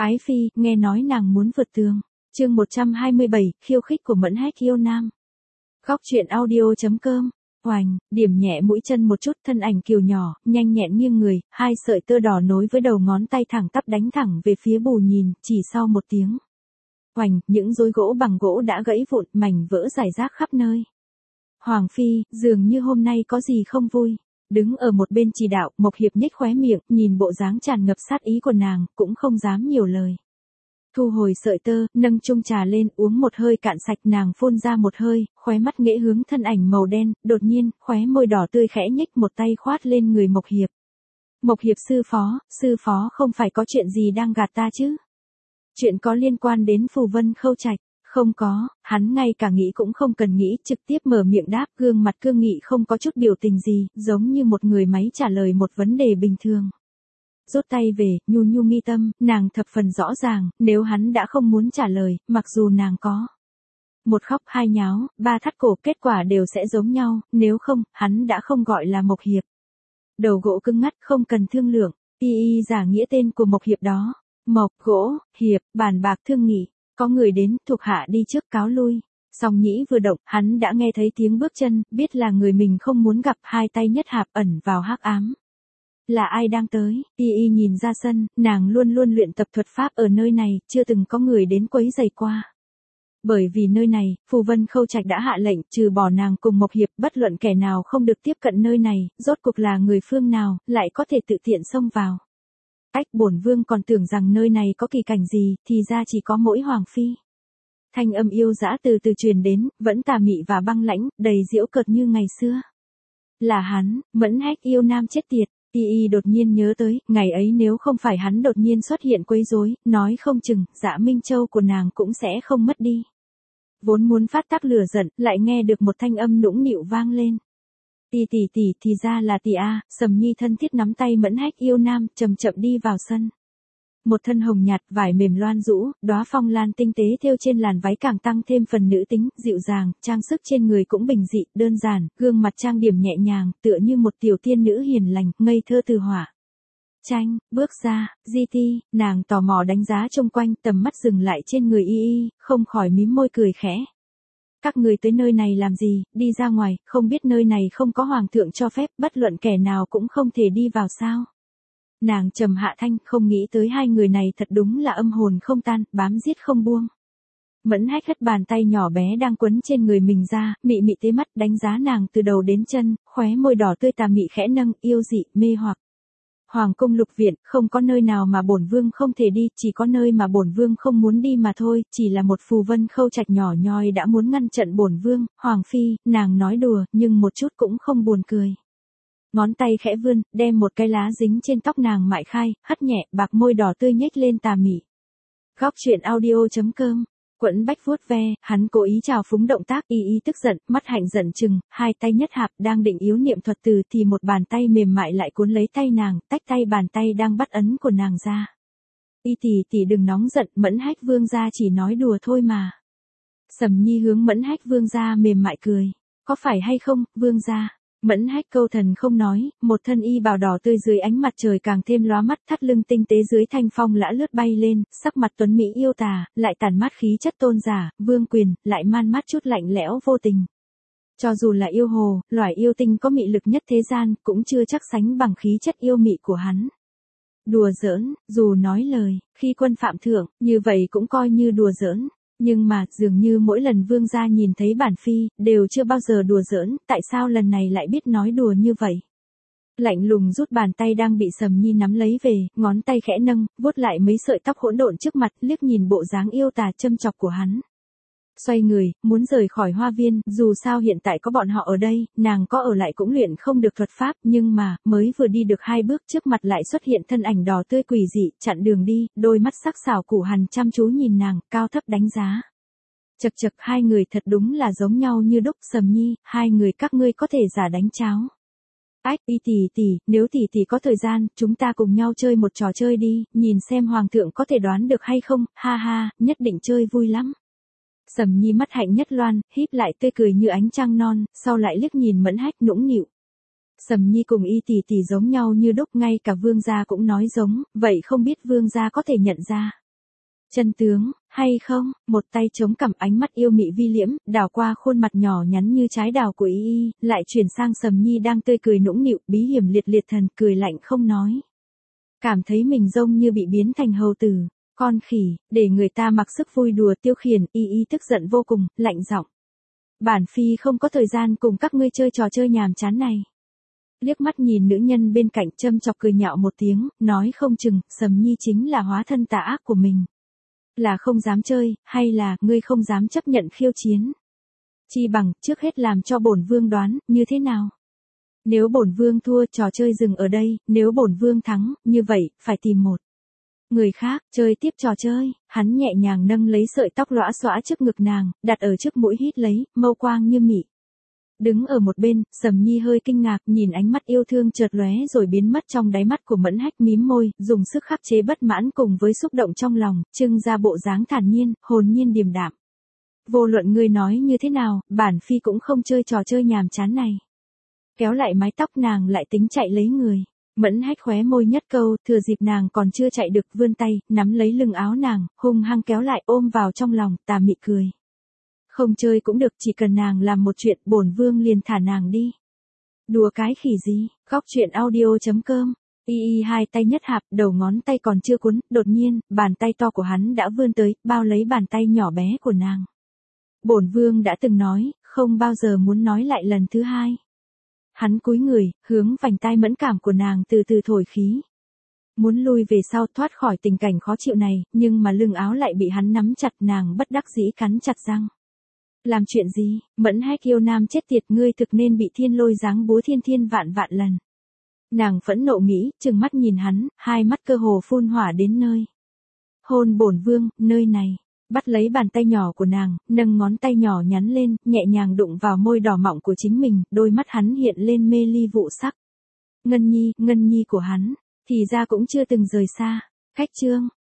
Ái phi, nghe nói nàng muốn vượt tường. Chương 127, khiêu khích của Mẫn Hách yêu nam. Góc truyện audio.com. Oành, điểm nhẹ mũi chân một chút, thân ảnh kiều nhỏ, nhanh nhẹn nghiêng người, hai sợi tơ đỏ nối với đầu ngón tay thẳng tắp đánh thẳng về phía Bù Nhìn, chỉ sau một tiếng. Oành, những rối gỗ bằng gỗ đã gãy vụn, mảnh vỡ rải rác khắp nơi. Hoàng phi, dường như hôm nay có gì không vui. Đứng ở một bên chỉ đạo, Mộc Hiệp nhếch khóe miệng, nhìn bộ dáng tràn ngập sát ý của nàng, cũng không dám nhiều lời. Thu hồi sợi tơ, nâng chung trà lên, uống một hơi cạn sạch, nàng phun ra một hơi, khóe mắt nghễ hướng thân ảnh màu đen, đột nhiên, khóe môi đỏ tươi khẽ nhếch, một tay khoát lên người Mộc Hiệp. Mộc Hiệp sư phó không phải có chuyện gì đang gạt ta chứ? Chuyện có liên quan đến Phù Vân Khâu Trạch. Không có, hắn ngay cả nghĩ cũng không cần nghĩ, trực tiếp mở miệng đáp, gương mặt cương nghị không có chút biểu tình gì, giống như một người máy trả lời một vấn đề bình thường. Rút tay về, nhu nhu mi tâm, nàng thập phần rõ ràng, nếu hắn đã không muốn trả lời, mặc dù nàng có một khóc hai nháo, ba thắt cổ, kết quả đều sẽ giống nhau, nếu không, hắn đã không gọi là Mộc Hiệp. Đầu gỗ cứng ngắt, không cần thương lượng, y giả nghĩa tên của Mộc Hiệp đó. Mộc, gỗ, hiệp, bàn bạc thương nghị. Có người đến, thuộc hạ đi trước cáo lui. Song nhĩ vừa động, hắn đã nghe thấy tiếng bước chân, biết là người mình không muốn gặp, hai tay nhất hạp ẩn vào hắc ám. Là ai đang tới? Y nhìn ra sân, nàng luôn luôn luyện tập thuật pháp ở nơi này, chưa từng có người đến quấy rầy qua. Bởi vì nơi này, Phù Vân Khâu Trạch đã hạ lệnh, trừ bỏ nàng cùng Mộc Hiệp, bất luận kẻ nào không được tiếp cận nơi này, rốt cuộc là người phương nào, lại có thể tự tiện xông vào. Bổn vương còn tưởng rằng nơi này có kỳ cảnh gì, thì ra chỉ có mỗi Hoàng phi. Thanh âm yêu dã từ từ truyền đến, vẫn tà mị và băng lãnh, đầy giễu cợt như ngày xưa. Là hắn, Mẫn Hách yêu nam chết tiệt. Y đột nhiên nhớ tới, ngày ấy nếu không phải hắn đột nhiên xuất hiện quấy rối, nói không chừng, Dạ Minh Châu của nàng cũng sẽ không mất đi. Vốn muốn phát tác lửa giận, lại nghe được một thanh âm nũng nịu vang lên. Tỷ thì ra là tỷ a. Sầm Nhi thân thiết nắm tay Mẫn Hách yêu nam, chậm chậm đi vào sân. Một thân hồng nhạt, vải mềm loan rũ, đóa phong lan tinh tế thêu trên làn váy càng tăng thêm phần nữ tính, dịu dàng, trang sức trên người cũng bình dị, đơn giản, gương mặt trang điểm nhẹ nhàng, tựa như một tiểu tiên nữ hiền lành, ngây thơ từ hỏa. Tranh, bước ra, nàng tò mò đánh giá xung quanh, tầm mắt dừng lại trên người y, không khỏi mím môi cười khẽ. Các người tới nơi này làm gì, đi ra ngoài, không biết nơi này không có hoàng thượng cho phép, bất luận kẻ nào cũng không thể đi vào sao. Nàng trầm hạ thanh, không nghĩ tới hai người này thật đúng là âm hồn không tan, bám giết không buông. Mẫn Hách hất bàn tay nhỏ bé đang quấn trên người mình ra, mị mị tế mắt đánh giá nàng từ đầu đến chân, khóe môi đỏ tươi tà mị khẽ nâng, yêu dị, mê hoặc. Hoàng cung lục viện, không có nơi nào mà bổn vương không thể đi, chỉ có nơi mà bổn vương không muốn đi mà thôi, chỉ là một Phù Vân Khâu Trạch nhỏ nhoi đã muốn ngăn trận bổn vương. Hoàng phi, nàng nói đùa, nhưng một chút cũng không buồn cười. Ngón tay khẽ vươn, đem một cái lá dính trên tóc nàng mại khai, hất nhẹ, bạc môi đỏ tươi nhếch lên tà mị. Góc truyện audio.com. Quẫn bách vuốt ve, hắn cố ý trào phúng động tác, y tức giận, mắt hạnh giận chừng, hai tay nhất hạp, đang định yếu niệm thuật từ thì một bàn tay mềm mại lại cuốn lấy tay nàng, tách tay bàn tay đang bắt ấn của nàng ra. Y tỷ đừng nóng giận, Mẫn Hách vương gia chỉ nói đùa thôi mà. Sầm Nhi hướng Mẫn Hách vương gia mềm mại cười. Có phải hay không, vương gia? Mẫn Hách câu thần không nói, một thân y bào đỏ tươi dưới ánh mặt trời càng thêm lóa mắt, thắt lưng tinh tế dưới thanh phong lã lướt bay lên, sắc mặt tuấn mỹ yêu tà, lại tản mát khí chất tôn giả, vương quyền, lại man mát chút lạnh lẽo vô tình. Cho dù là yêu hồ, loài yêu tinh có mị lực nhất thế gian, cũng chưa chắc sánh bằng khí chất yêu mị của hắn. Đùa giỡn, dù nói lời, khi quân phạm thượng, như vậy cũng coi như đùa giỡn. Nhưng mà, dường như mỗi lần vương gia nhìn thấy bản phi, đều chưa bao giờ đùa giỡn, tại sao lần này lại biết nói đùa như vậy? Lạnh lùng rút bàn tay đang bị Sầm Nhi nắm lấy về, ngón tay khẽ nâng, vuốt lại mấy sợi tóc hỗn độn trước mặt, liếc nhìn bộ dáng yêu tà châm chọc của hắn. Xoay người, muốn rời khỏi hoa viên, dù sao hiện tại có bọn họ ở đây, nàng có ở lại cũng luyện không được thuật pháp, nhưng mà, mới vừa đi được hai bước trước mặt lại xuất hiện thân ảnh đỏ tươi quỷ dị, chặn đường đi, đôi mắt sắc sảo củ hằn chăm chú nhìn nàng, cao thấp đánh giá. Chật hai người thật đúng là giống nhau như đúc. Sầm Nhi, hai người các ngươi có thể giả đánh cháo. Tỷ, nếu tỷ có thời gian, chúng ta cùng nhau chơi một trò chơi đi, nhìn xem hoàng thượng có thể đoán được hay không, ha ha, nhất định chơi vui lắm. Sầm Nhi mắt hạnh nhất loan, híp lại tươi cười như ánh trăng non, sau lại liếc nhìn Mẫn Hách nũng nịu. Sầm Nhi cùng y tỷ giống nhau như đúc, ngay cả vương gia cũng nói giống, vậy không biết vương gia có thể nhận ra. Chân tướng, hay không? Một tay chống cằm, ánh mắt yêu mị vi liễm, đảo qua khuôn mặt nhỏ nhắn như trái đào của y, lại chuyển sang Sầm Nhi đang tươi cười nũng nịu, bí hiểm liệt liệt thần, cười lạnh không nói. Cảm thấy mình giống như bị biến thành hầu tử, con khỉ, để người ta mặc sức vui đùa tiêu khiển, y tức giận vô cùng, lạnh giọng. Bản phi không có thời gian cùng các ngươi chơi trò chơi nhàm chán này. Liếc mắt nhìn nữ nhân bên cạnh, châm chọc cười nhạo một tiếng, nói không chừng, Sầm Nhi chính là hóa thân tà ác của mình. Là không dám chơi, hay là, ngươi không dám chấp nhận khiêu chiến? Chi bằng, trước hết làm cho bổn vương đoán, như thế nào? Nếu bổn vương thua, trò chơi dừng ở đây, nếu bổn vương thắng, như vậy, phải tìm một người khác, chơi tiếp trò chơi. Hắn nhẹ nhàng nâng lấy sợi tóc lõa xõa trước ngực nàng, đặt ở trước mũi hít lấy, mâu quang như mị. Đứng ở một bên, Sầm Nhi hơi kinh ngạc, nhìn ánh mắt yêu thương chợt lóe rồi biến mất trong đáy mắt của Mẫn Hách, mím môi, dùng sức khắc chế bất mãn cùng với xúc động trong lòng, trưng ra bộ dáng thản nhiên, hồn nhiên điềm đạm. Vô luận ngươi nói như thế nào, bản phi cũng không chơi trò chơi nhàm chán này. Kéo lại mái tóc nàng, lại tính chạy lấy người. Mẫn Hách khóe môi nhất câu, thừa dịp nàng còn chưa chạy được, vươn tay, nắm lấy lưng áo nàng, hung hăng kéo lại, ôm vào trong lòng, tà mị cười. Không chơi cũng được, chỉ cần nàng làm một chuyện, bổn vương liền thả nàng đi. Đùa cái khỉ gì? Góc truyện audio.com. Y hai tay nhất hạp, đầu ngón tay còn chưa cuốn, đột nhiên, bàn tay to của hắn đã vươn tới, bao lấy bàn tay nhỏ bé của nàng. Bổn vương đã từng nói, không bao giờ muốn nói lại lần thứ hai. Hắn cúi người, hướng vành tai mẫn cảm của nàng từ từ thổi khí. Muốn lui về sau thoát khỏi tình cảnh khó chịu này, nhưng mà lưng áo lại bị hắn nắm chặt, nàng bất đắc dĩ cắn chặt răng. Làm chuyện gì? Mẫn Hách yêu nam chết tiệt, ngươi thực nên bị thiên lôi giáng búa thiên vạn vạn lần. Nàng phẫn nộ nghĩ, trừng mắt nhìn hắn, hai mắt cơ hồ phun hỏa đến nơi. Hôn bổn vương, nơi này. Bắt lấy bàn tay nhỏ của nàng, nâng ngón tay nhỏ nhắn lên, nhẹ nhàng đụng vào môi đỏ mọng của chính mình, đôi mắt hắn hiện lên mê ly vụ sắc. Ngân nhi của hắn, thì ra cũng chưa từng rời xa. Khách chương.